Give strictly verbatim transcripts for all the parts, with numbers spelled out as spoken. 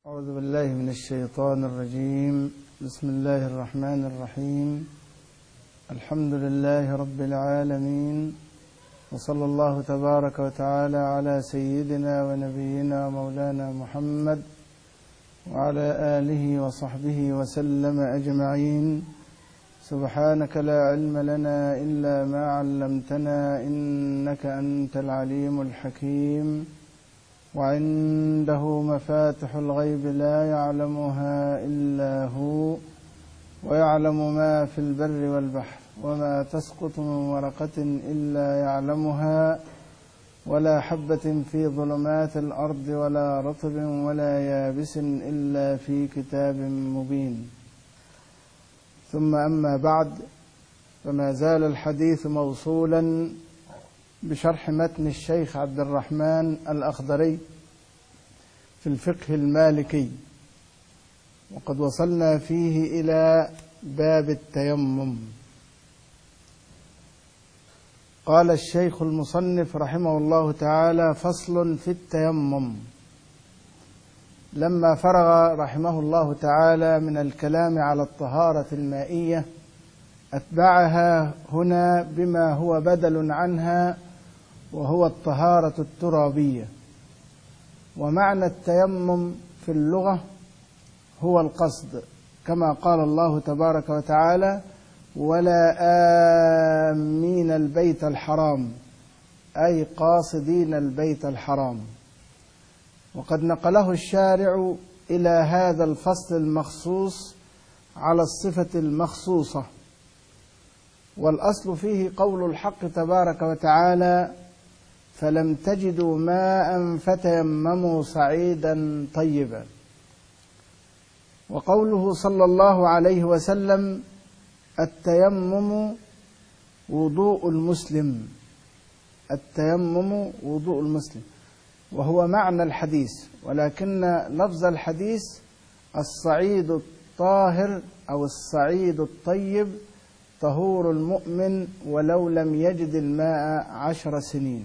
أعوذ بالله من الشيطان الرجيم. بسم الله الرحمن الرحيم. الحمد لله رب العالمين، وصلى الله تبارك وتعالى على سيدنا ونبينا مولانا محمد وعلى آله وصحبه وسلم أجمعين. سبحانك لا علم لنا إلا ما علمتنا، إنك أنت العليم الحكيم. وعنده مفاتح الغيب لا يعلمها إلا هو، ويعلم ما في البر والبحر، وما تسقط من ورقة إلا يعلمها، ولا حبة في ظلمات الأرض ولا رطب ولا يابس إلا في كتاب مبين. ثم أما بعد، فما زال الحديث موصولا بشرح متن الشيخ عبد الرحمن الأخضري في الفقه المالكي، وقد وصلنا فيه إلى باب التيمم. قال الشيخ المصنف رحمه الله تعالى: فصل في التيمم. لما فرغ رحمه الله تعالى من الكلام على الطهارة المائية، أتبعها هنا بما هو بدل عنها، وهو الطهارة الترابية. ومعنى التيمم في اللغة هو القصد، كما قال الله تبارك وتعالى: ولا آمين البيت الحرام، أي قاصدين البيت الحرام. وقد نقله الشارع إلى هذا الفصل المخصوص على الصفة المخصوصة، والأصل فيه قول الحق تبارك وتعالى: فلم تجدوا ماء فتيمموا صعيدا طيبا. وقوله صلى الله عليه وسلم: التيمم وضوء المسلم، التيمم وضوء المسلم، وهو معنى الحديث، ولكن لفظ الحديث الصعيد الطاهر أو الصعيد الطيب طهور المؤمن ولو لم يجد الماء عشر سنين.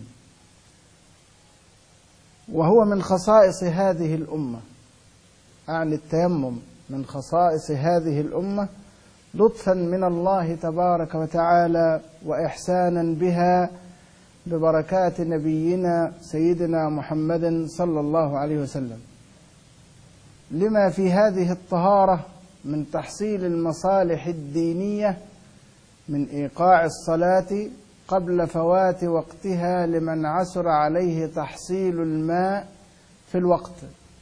وهو من خصائص هذه الأمة، أعني التيمم من خصائص هذه الأمة، لطفا من الله تبارك وتعالى وإحسانا بها ببركات نبينا سيدنا محمد صلى الله عليه وسلم، لما في هذه الطهارة من تحصيل المصالح الدينية، من إيقاع الصلاة قبل فوات وقتها لمن عسر عليه تحصيل الماء في الوقت.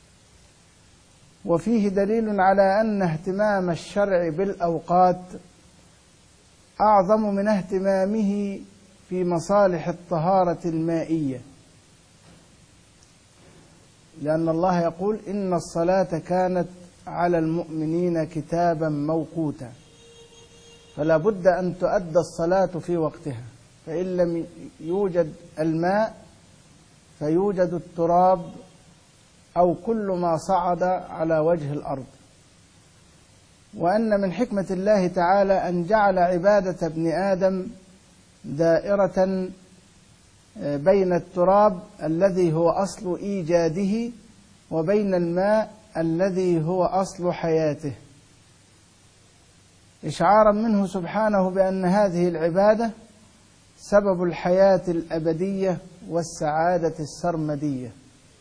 وفيه دليل على أن اهتمام الشرع بالأوقات أعظم من اهتمامه في مصالح الطهارة المائية، لأن الله يقول: إن الصلاة كانت على المؤمنين كتابا موقوتا. فلا بد أن تؤدى الصلاة في وقتها، فإن لم يوجد الماء فيوجد التراب أو كل ما صعد على وجه الأرض. وأن من حكمة الله تعالى أن جعل عبادة ابن آدم دائرة بين التراب الذي هو أصل إيجاده وبين الماء الذي هو أصل حياته، إشعارا منه سبحانه بأن هذه العبادة سبب الحياة الأبدية والسعادة السرمدية.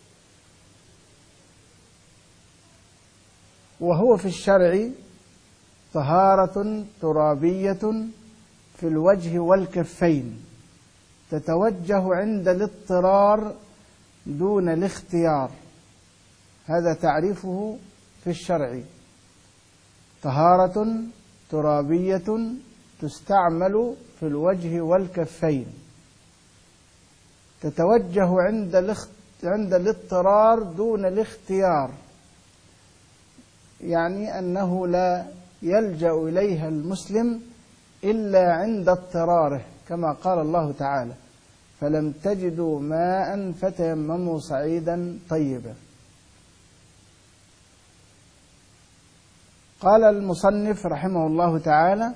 وهو في الشرع طهارة ترابية في الوجه والكفين، تتوجه عند الاضطرار دون الاختيار. هذا تعريفه في الشرع: طهارة ترابية تستعمل في الوجه والكفين، تتوجه عند عند الاضطرار دون الاختيار، يعني أنه لا يلجأ إليها المسلم إلا عند اضطراره، كما قال الله تعالى: فلم تجدوا ماء فتيمموا صعيدا طيبا. قال المصنف رحمه الله تعالى: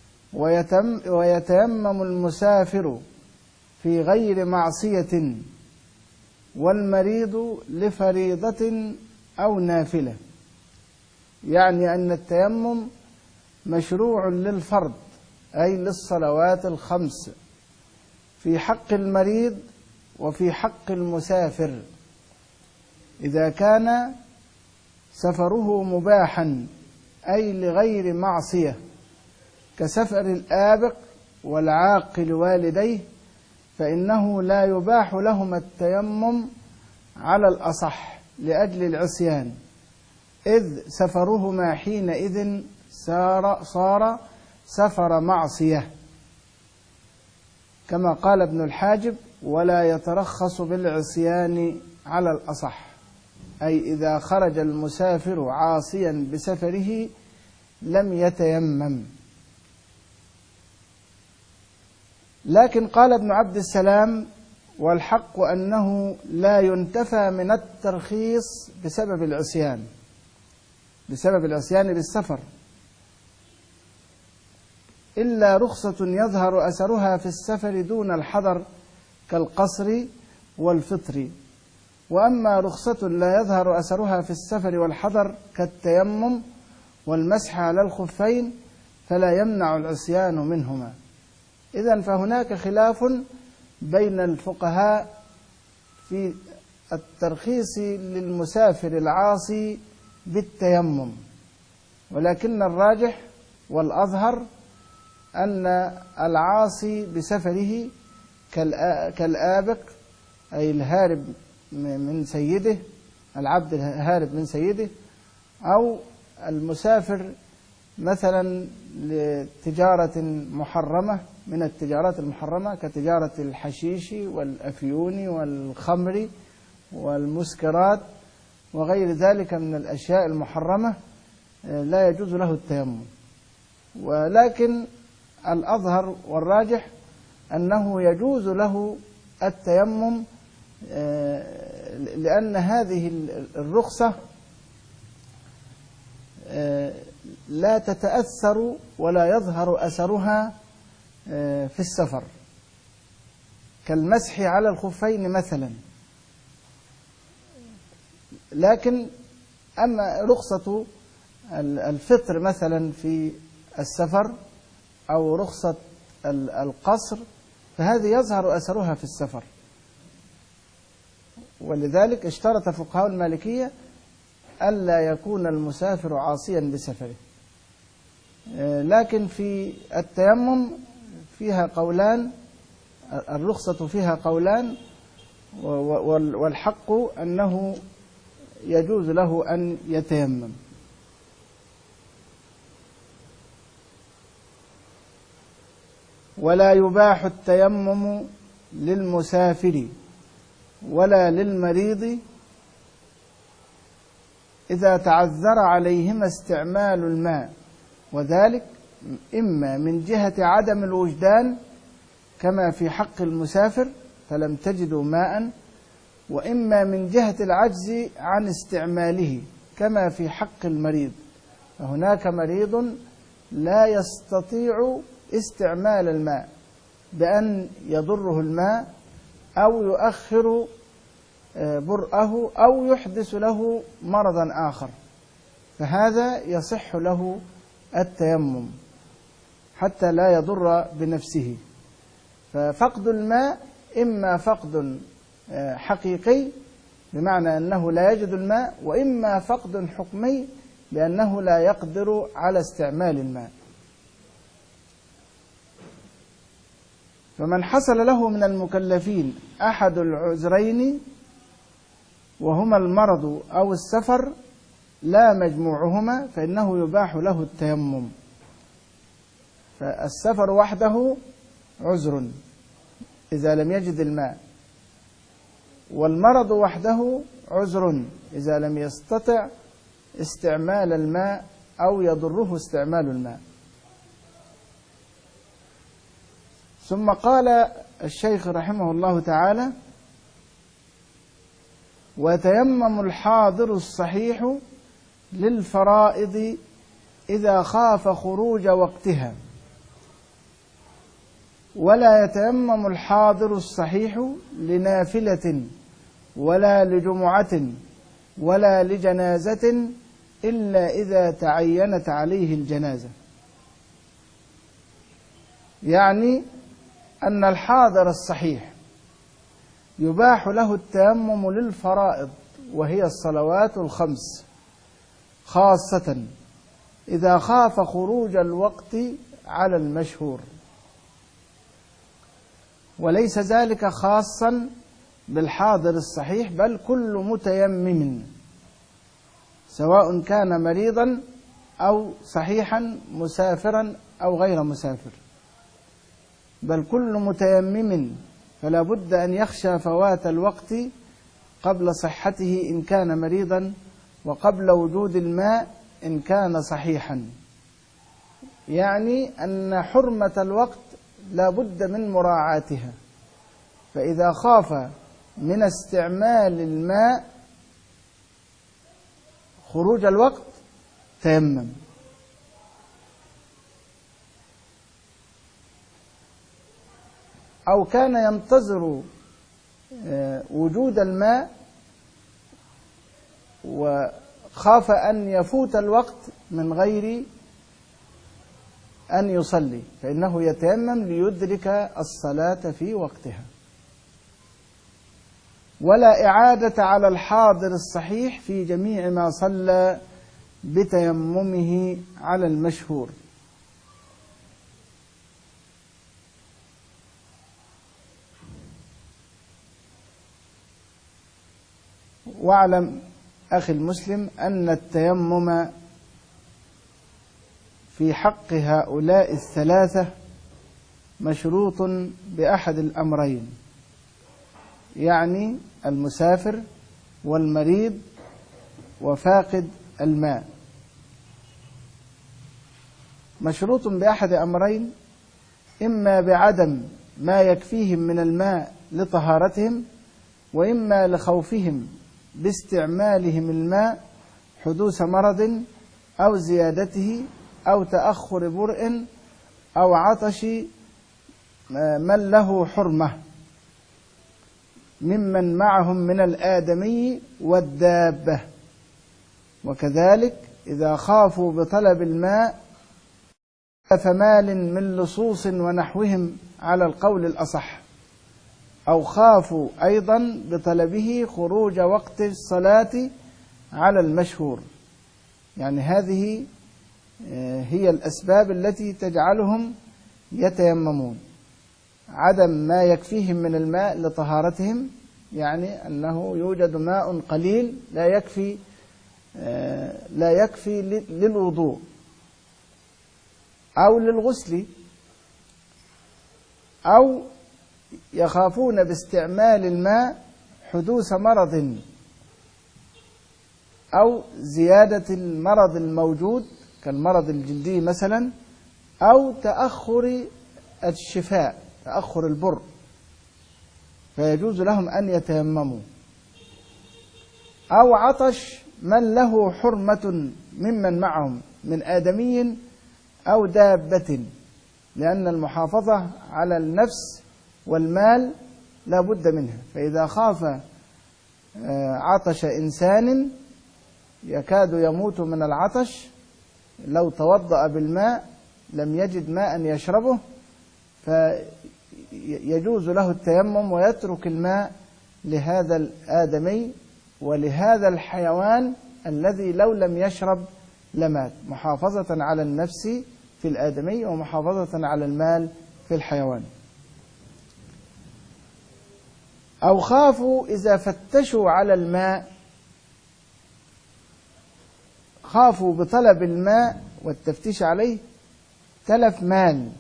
ويتيمم المسافر في غير معصية والمريض لفريضة أو نافلة، يعني أن التيمم مشروع للفرض أي للصلوات الخمس، في حق المريض وفي حق المسافر إذا كان سفره مباحا أي لغير معصية، كسفر الآبق والعاق لوالديه، فإنه لا يباح لهما التيمم على الأصح لأجل العصيان، إذ سفرهما حينئذ صار, صار سفر معصية، كما قال ابن الحاجب: ولا يترخص بالعصيان على الأصح، أي إذا خرج المسافر عاصيا بسفره لم يتيمم. لكن قال ابن عبد السلام: والحق أنه لا ينتفى من الترخيص بسبب العصيان بسبب العصيان بالسفر، إلا رخصة يظهر أثرها في السفر دون الحضر كالقصر والفطر، وأما رخصة لا يظهر أثرها في السفر والحضر كالتيمم والمسح على الخفين فلا يمنع العصيان منهما. إذن فهناك خلاف بين الفقهاء في الترخيص للمسافر العاصي بالتيمم، ولكن الراجح والأظهر أن العاصي بسفره كالآبق أي الهارب من سيده، العبد الهارب من سيده، أو المسافر مثلا لتجارة محرمة من التجارات المحرمة كتجارة الحشيش والأفيون والخمر والمسكرات وغير ذلك من الأشياء المحرمة، لا يجوز له التيمم. ولكن الأظهر والراجح أنه يجوز له التيمم، لأن هذه الرخصة لا تتأثر ولا يظهر أثرها في السفر، كالمسح على الخفين مثلا. لكن أما رخصة الفطر مثلا في السفر أو رخصة القصر فهذه يظهر أثرها في السفر، ولذلك اشترط فقهاء المالكية ألا يكون المسافر عاصيا بسفره. لكن في التيمم فيها قولان، الرخصة فيها قولان، والحق أنه يجوز له أن يتيمم. ولا يباح التيمم للمسافر ولا للمريض إذا تعذر عليهما استعمال الماء، وذلك إما من جهة عدم الوجدان كما في حق المسافر فلم تجدوا ماء، وإما من جهة العجز عن استعماله كما في حق المريض، فهناك مريض لا يستطيع استعمال الماء بأن يضره الماء أو يؤخر برأه أو يحدث له مرضا آخر، فهذا يصح له التيمم حتى لا يضر بنفسه. ففقد الماء إما فقد حقيقي بمعنى أنه لا يجد الماء، وإما فقد حكمي بأنه لا يقدر على استعمال الماء. فمن حصل له من المكلفين أحد العذرين وهما المرض أو السفر لا مجموعهما فإنه يباح له التيمم. فالسفر وحده عذر إذا لم يجد الماء، والمرض وحده عذر إذا لم يستطع استعمال الماء أو يضره استعمال الماء. ثم قال الشيخ رحمه الله تعالى: ويتيمم الحاضر الصحيح للفرائض إذا خاف خروج وقتها، ولا يتيمم الحاضر الصحيح لنافلة ولا لجمعة ولا لجنازة إلا إذا تعينت عليه الجنازة. يعني أن الحاضر الصحيح يباح له التيمم للفرائض وهي الصلوات الخمس، خاصة إذا خاف خروج الوقت على المشهور، وليس ذلك خاصا بالحاضر الصحيح، بل كل متيمم سواء كان مريضا أو صحيحا مسافرا أو غير مسافر، بل كل متيمم فلا بد أن يخشى فوات الوقت قبل صحته إن كان مريضا، وقبل وجود الماء إن كان صحيحا. يعني أن حرمة الوقت لا بد من مراعاتها، فإذا خاف من استعمال الماء خروج الوقت تيمم. أو كان ينتظر وجود الماء وخاف أن يفوت الوقت من غير أن يصلي، فإنه يتيمم ليدرك الصلاة في وقتها. ولا إعادة على الحاضر الصحيح في جميع ما صلى بتيممه على المشهور. واعلم أخي المسلم أن التيمم في حق هؤلاء الثلاثة مشروط بأحد الأمرين، يعني المسافر والمريض وفاقد الماء. مشروط بأحد أمرين: إما بعدم ما يكفيهم من الماء لطهارتهم، وإما لخوفهم باستعمالهم الماء حدوث مرض أو زيادته أو تأخر برء أو عطش من له حرمة ممن معهم من الآدمي والدابة. وكذلك إذا خافوا بطلب الماء فمال من لصوص ونحوهم على القول الأصح، أو خافوا أيضا بطلبه خروج وقت الصلاة على المشهور. يعني هذه هي الأسباب التي تجعلهم يتيممون: عدم ما يكفيهم من الماء لطهارتهم، يعني أنه يوجد ماء قليل لا يكفي لا يكفي للوضوء أو للغسل، أو يخافون باستعمال الماء حدوث مرض أو زيادة المرض الموجود كالمرض الجلدي مثلا، أو تأخر الشفاء، تأخر البر، فيجوز لهم أن يتيمموا. أو عطش من له حرمة ممن معهم من آدمي أو دابة، لأن المحافظة على النفس والمال لا بد منها. فإذا خاف عطش إنسان يكاد يموت من العطش، لو توضأ بالماء لم يجد ماء يشربه، فيجوز له التيمم ويترك الماء لهذا الآدمي ولهذا الحيوان الذي لو لم يشرب لمات، محافظة على النفس في الآدمي ومحافظة على المال في الحيوان. أو خافوا إذا فتشوا على الماء، خافوا بطلب الماء والتفتيش عليه تلف مال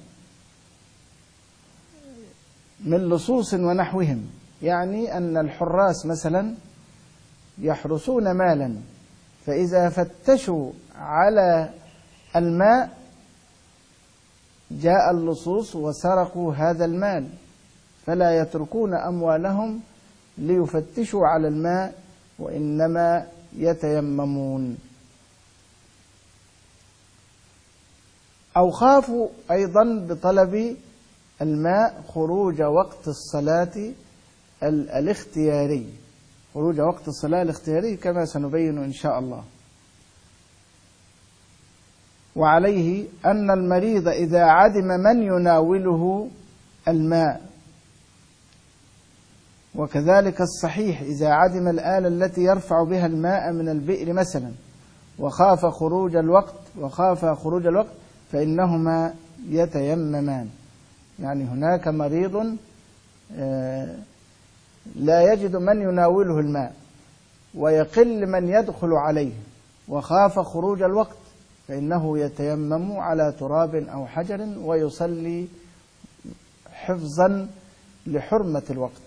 من لصوص ونحوهم، يعني أن الحراس مثلا يحرسون مالا، فإذا فتشوا على الماء جاء اللصوص وسرقوا هذا المال، فلا يتركون أموالهم ليفتشوا على الماء، وإنما يتيممون. أو خافوا أيضا بطلب الماء خروج وقت الصلاة الاختياري، خروج وقت الصلاة الاختياري كما سنبين إن شاء الله. وعليه أن المريض إذا عدم من يناوله الماء، وكذلك الصحيح إذا عدم الآلة التي يرفع بها الماء من البئر مثلا وخاف خروج الوقت وخاف خروج الوقت فإنهما يتيممان. يعني هناك مريض لا يجد من يناوله الماء ويقل من يدخل عليه وخاف خروج الوقت فإنه يتيمم على تراب أو حجر ويصلي حفظا لحرمة الوقت.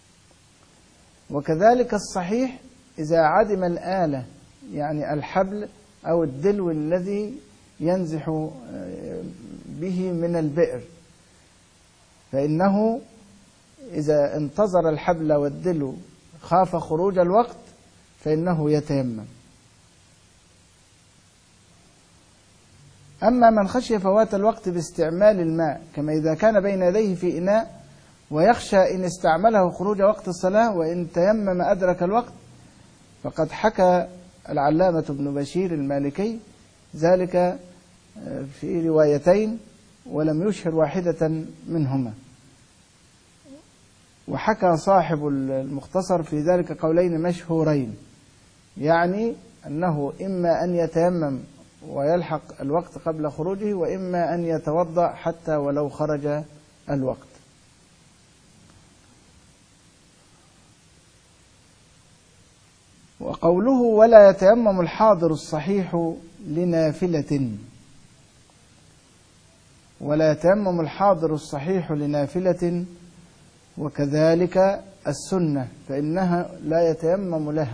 وكذلك الصحيح إذا عدم الآلة، يعني الحبل أو الدلو الذي ينزح به من البئر، فإنه إذا انتظر الحبل والدلو خاف خروج الوقت فإنه يتيمم. أما من خشي فوات الوقت باستعمال الماء، كما إذا كان بين يديه في إناء ويخشى إن استعمله خروج وقت الصلاة وإن تيمم أدرك الوقت، فقد حكى العلامة ابن بشير المالكي ذلك في روايتين ولم يشهر واحدة منهما. وحكى صاحب المختصر في ذلك قولين مشهورين، يعني أنه إما أن يتيمم ويلحق الوقت قبل خروجه، وإما أن يتوضأ حتى ولو خرج الوقت. وقوله ولا يتيمم الحاضر الصحيح لنافلة، ولا يتيمم الحاضر الصحيح لنافلة وكذلك السنة فإنها لا يتيمم لها.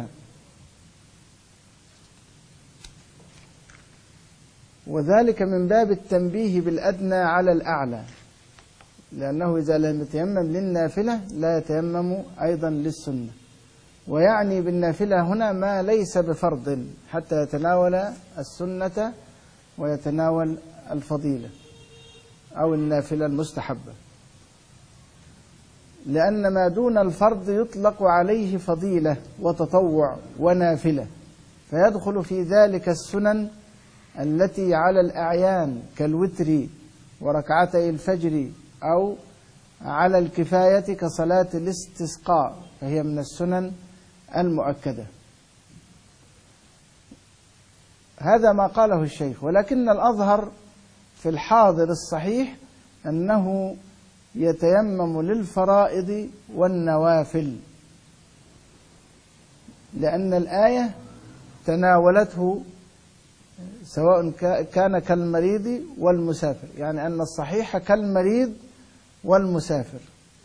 وذلك من باب التنبيه بالأدنى على الأعلى، لأنه إذا لم يتيمم للنافلة لا يتيمم أيضا للسنة. ويعني بالنافلة هنا ما ليس بفرض حتى يتناول السنة ويتناول الفضيلة أو النافلة المستحبة، لأن ما دون الفرض يطلق عليه فضيلة وتطوع ونافلة، فيدخل في ذلك السنن التي على الأعيان كالوتر وركعتي الفجر، أو على الكفاية كصلاة الاستسقاء، فهي من السنن المؤكدة. هذا ما قاله الشيخ، ولكن الأظهر في الحاضر الصحيح أنه يتيمم للفرائض والنوافل، لأن الآية تناولته سواء كان كالمريض والمسافر، يعني أن الصحيح كالمريض والمسافر،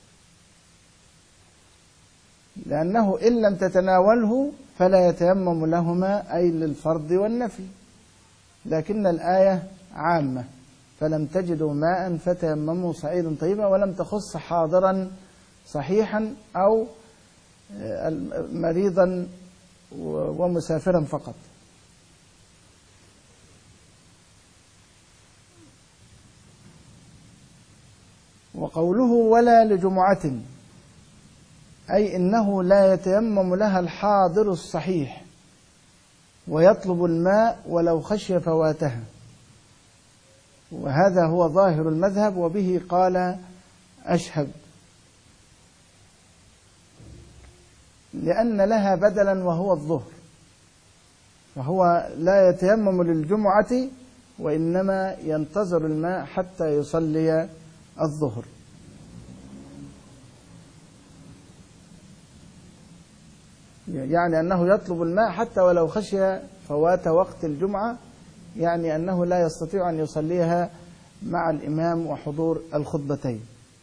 لأنه إن لم تتناوله فلا يتيمم لهما أي للفرض والنفل، لكن الآية عامة فلم تجدوا ماء فتيمموا صعيدا طيبا، ولم تخص حاضرا صحيحا أو مريضا ومسافرا فقط. وقوله ولا لجمعة، أي إنه لا يتيمم لها الحاضر الصحيح ويطلب الماء ولو خشي فواتها، وهذا هو ظاهر المذهب، وبه قال أشهب، لأن لها بدلا وهو الظهر، فهو لا يتيمم للجمعة وإنما ينتظر الماء حتى يصلي الظهر. يعني أنه يطلب الماء حتى ولو خشي فوات وقت الجمعة، يعني أنه لا يستطيع أن يصليها مع الإمام وحضور الخطبتين.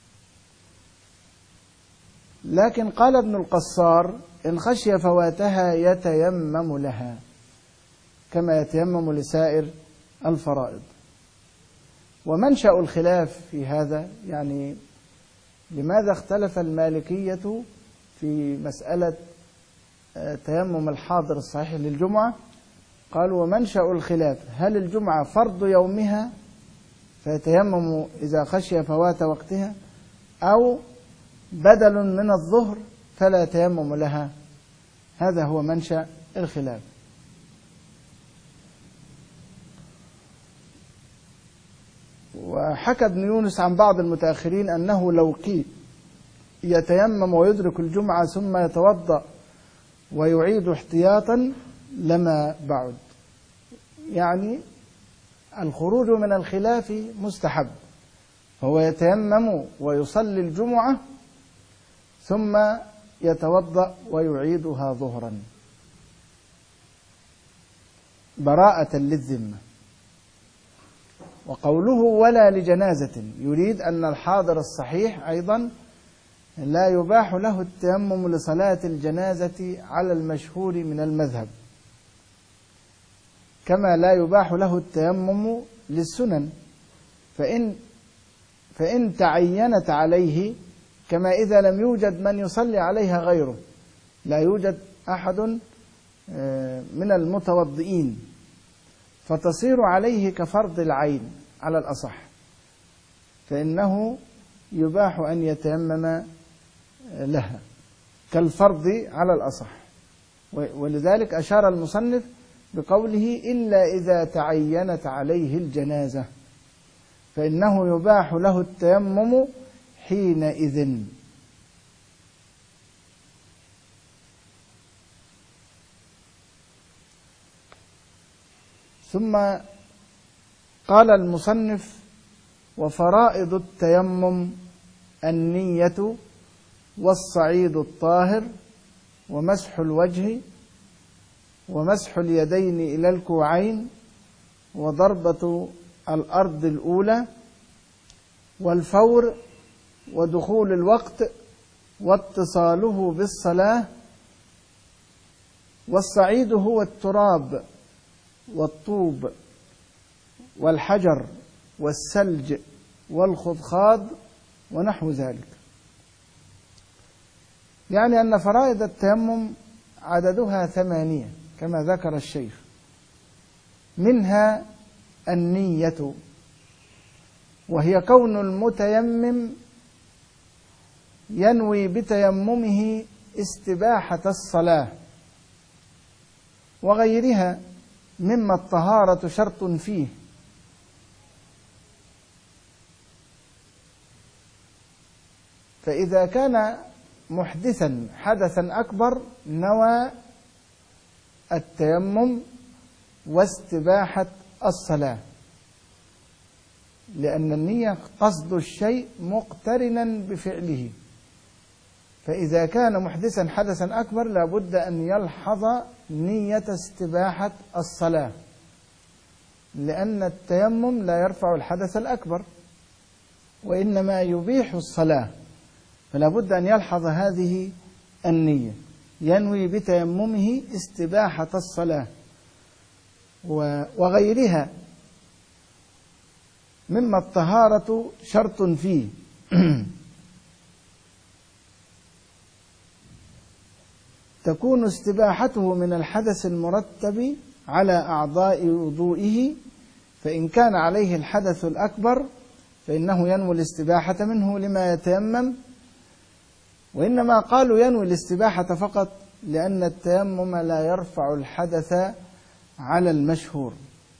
لكن قال ابن القصار إن خشي فواتها يتيمم لها كما يتيمم لسائر الفرائض. ومنشأ الخلاف في هذا، يعني لماذا اختلف المالكية في مسألة تيمم الحاضر الصحيح للجمعة؟ قالوا ومنشأ الخلاف هل الجمعة فرض يومها فيتيمم إذا خشي فوات وقتها، أو بدل من الظهر فلا يتيمم لها. هذا هو منشأ الخلاف. وحكى ابن يونس عن بعض المتأخرين أنه لو قيل يتيمم ويدرك الجمعة ثم يتوضأ ويعيد احتياطا لما بعد. يعني الخروج من الخلاف مستحب، هو يتيمم ويصلي الجمعة ثم يتوضأ ويعيدها ظهرا براءة للذمة. وقوله ولا لجنازة يريد أن الحاضر الصحيح أيضا لا يباح له التيمم لصلاة الجنازة على المشهور من المذهب، كما لا يباح له التيمم للسنن، فإن فإن تعينت عليه، كما إذا لم يوجد من يصلي عليها غيره، لا يوجد أحد من المتوضئين، فتصير عليه كفرض العين على الأصح، فإنه يباح أن يتيمم لها كالفرض على الأصح. ولذلك أشار المصنف بقوله إلا إذا تعينت عليه الجنازة، فإنه يباح له التيمم حينئذ. ثم قال المصنف وفرائض التيمم النية والصعيد الطاهر ومسح الوجه ومسح اليدين إلى الكوعين وضربة الأرض الأولى والفور ودخول الوقت واتصاله بالصلاة. والصعيد هو التراب والطوب والحجر والثلج والخضخاض ونحو ذلك. يعني أن فرائض التيمم عددها ثمانية كما ذكر الشيخ، منها النية، وهي كون المتيمم ينوي بتيممه استباحة الصلاة وغيرها مما الطهارة شرط فيه، فإذا كان محدثا حدثا أكبر نوى التيمم واستباحة الصلاة، لأن النية قصد الشيء مقترنا بفعله، فإذا كان محدثا حدثا أكبر لابد أن يلحظ نية استباحة الصلاة، لأن التيمم لا يرفع الحدث الأكبر وإنما يبيح الصلاة، فلا بد أن يلحظ هذه النية، ينوي بتيممه استباحة الصلاة وغيرها مما الطهارة شرط فيه. تكون استباحته من الحدث المرتب على أعضاء وضوئه، فإن كان عليه الحدث الأكبر فإنه ينوي الاستباحة منه لما يتيمم، وإنما قالوا ينوي الاستباحة فقط لأن التيمم لا يرفع الحدث على المشهور.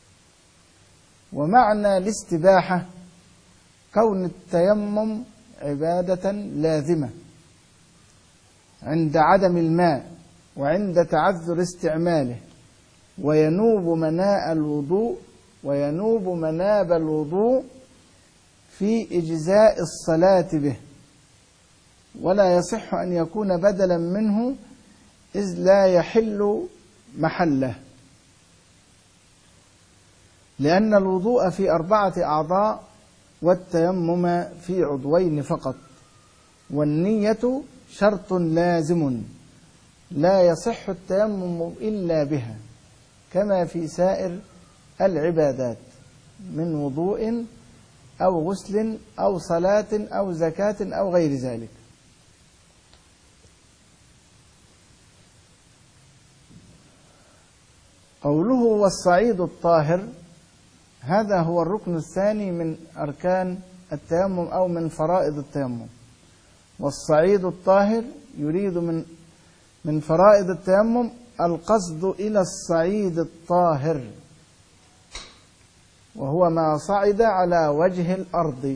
ومعنى الاستباحة كون التيمم عبادة لازمة عند عدم الماء وعند تعذر استعماله، وينوب مناء الوضوء وينوب مناب الوضوء في إجزاء الصلاة به، ولا يصح أن يكون بدلا منه إذ لا يحل محله، لأن الوضوء في أربعة أعضاء والتيمم في عضوين فقط، والنية شرط لازم لا يصح التيمم إلا بها، كما في سائر العبادات من وضوء أو غسل أو صلاة أو زكاة أو غير ذلك. قوله والصعيد الطاهر، هذا هو الركن الثاني من أركان التيمم أو من فرائض التيمم. والصعيد الطاهر يريد من من فرائض التيمم القصد إلى الصعيد الطاهر، وهو ما صعد على وجه الأرض،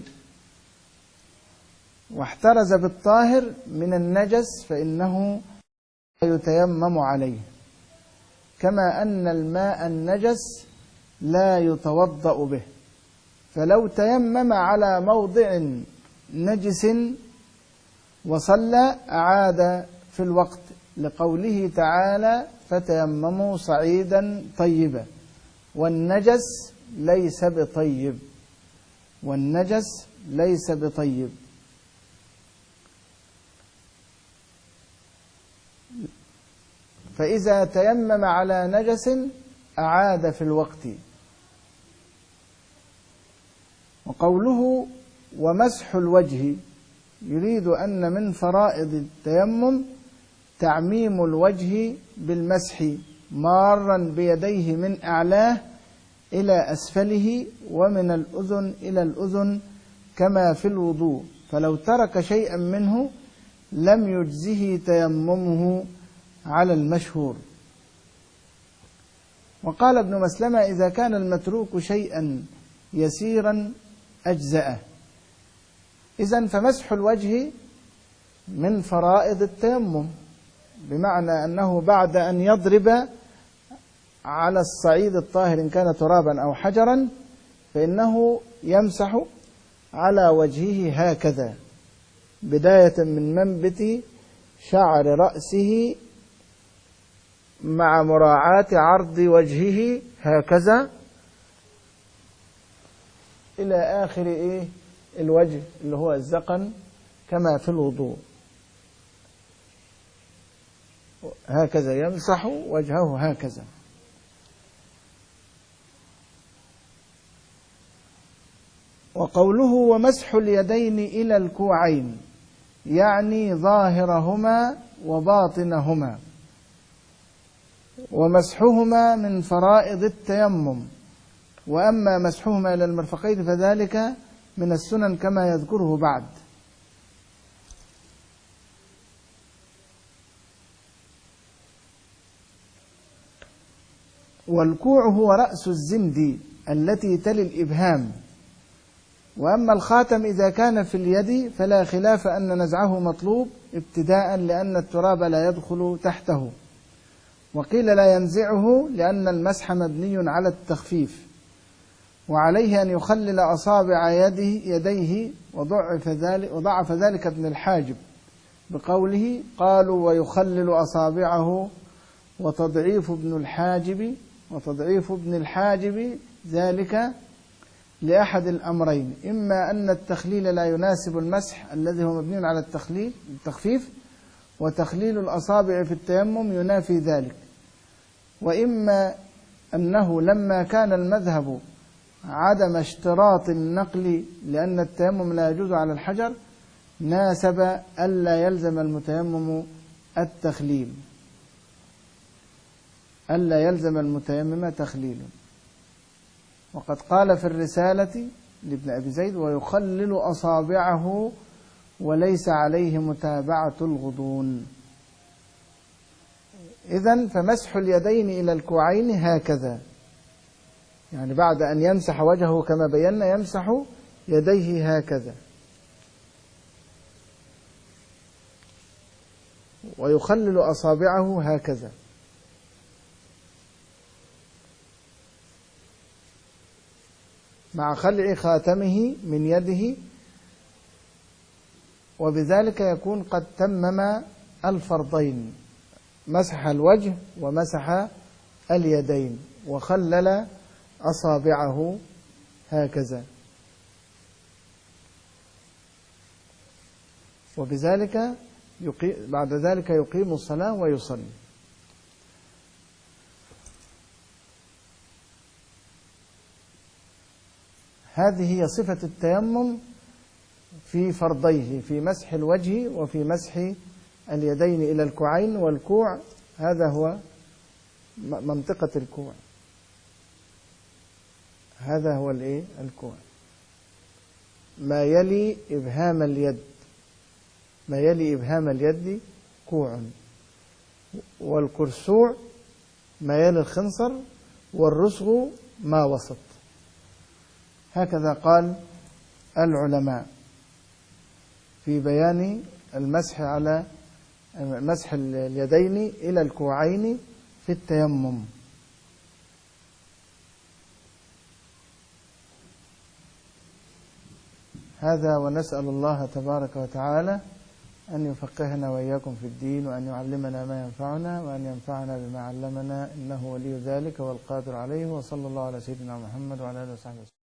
واحترز بالطاهر من النجس فإنه يتيمم عليه، كما أن الماء النجس لا يتوضأ به، فلو تيمم على موضع نجس وصلى أعاد في الوقت، لقوله تعالى فتيمموا صعيدا طيبا، والنجس ليس بطيب، والنجس ليس بطيب. فإذا تيمم على نجس أعاد في الوقت. وقوله ومسح الوجه يريد أن من فرائض التيمم تعميم الوجه بالمسح مارا بيديه من أعلاه إلى أسفله ومن الأذن إلى الأذن كما في الوضوء، فلو ترك شيئا منه لم يجزه تيممه على المشهور. وقال ابن مسلمة إذا كان المتروك شيئا يسيرا أجزأه. إذن فمسح الوجه من فرائض التيمم، بمعنى أنه بعد أن يضرب على الصعيد الطاهر إن كان ترابا أو حجرا فإنه يمسح على وجهه هكذا، بداية من منبت شعر رأسه مع مراعاة عرض وجهه هكذا إلى آخر إيه الوجه اللي هو الذقن كما في الوضوء، هكذا يمسح وجهه هكذا. وقوله ومسح اليدين إلى الكوعين يعني ظاهرهما وباطنهما، ومسحهما من فرائض التيمم، وأما مسحهما إلى المرفقين فذلك من السنن كما يذكره بعد. والكوع هو رأس الزند التي تلي الإبهام، وأما الخاتم إذا كان في اليد فلا خلاف أن نزعه مطلوب ابتداء لأن التراب لا يدخل تحته، وقيل لا ينزعه لأن المسح مبني على التخفيف، وعليه أن يخلل أصابع يده يديه، وضعف ذلك, وضعف ذلك ابن الحاجب بقوله قالوا ويخلل أصابعه، وتضعيف ابن الحاجب وتضعيف ابن الحاجب ذلك لأحد الأمرين، إما أن التخليل لا يناسب المسح الذي هو مبني على التخليل التخفيف، وتخليل الأصابع في التيمم ينافي ذلك، وإما أنه لما كان المذهب عدم اشتراط النقل لأن التيمم لا يجوز على الحجر ناسب ألا يلزم المتيمم التخليل، ألا يلزم المتيمم تخليل. وقد قال في الرسالة لابن أبي زيد ويخلل أصابعه وليس عليه متابعة الغضون. إذن فمسح اليدين إلى الكوعين هكذا، يعني بعد أن يمسح وجهه كما بينا يمسح يديه هكذا، ويخلل أصابعه هكذا، مع خلع خاتمه من يده، وبذلك يكون قد تمم الفرضين، مسح الوجه ومسح اليدين وخلل أصابعه هكذا، وبذلك يقيم بعد ذلك يقيم الصلاة ويصلي. هذه هي صفة التيمم في فرضيه، في مسح الوجه وفي مسح اليدين إلى الكوعين. والكوع هذا هو منطقة الكوع، هذا هو الايه الكوع، ما يلي إبهام اليد، ما يلي إبهام اليد كوع. والكرسوع ما يلي الخنصر، والرسغ ما وسط. هكذا قال العلماء في بيان المسح على مسح اليدين إلى الكوعين في التيمم. هذا، ونسأل الله تبارك وتعالى أن يفقهنا وإياكم في الدين، وأن يعلمنا ما ينفعنا، وأن ينفعنا بما علمنا، إنه ولي ذلك والقادر عليه. وصلى الله على سيدنا محمد وعلى آله وصحبه وسلم.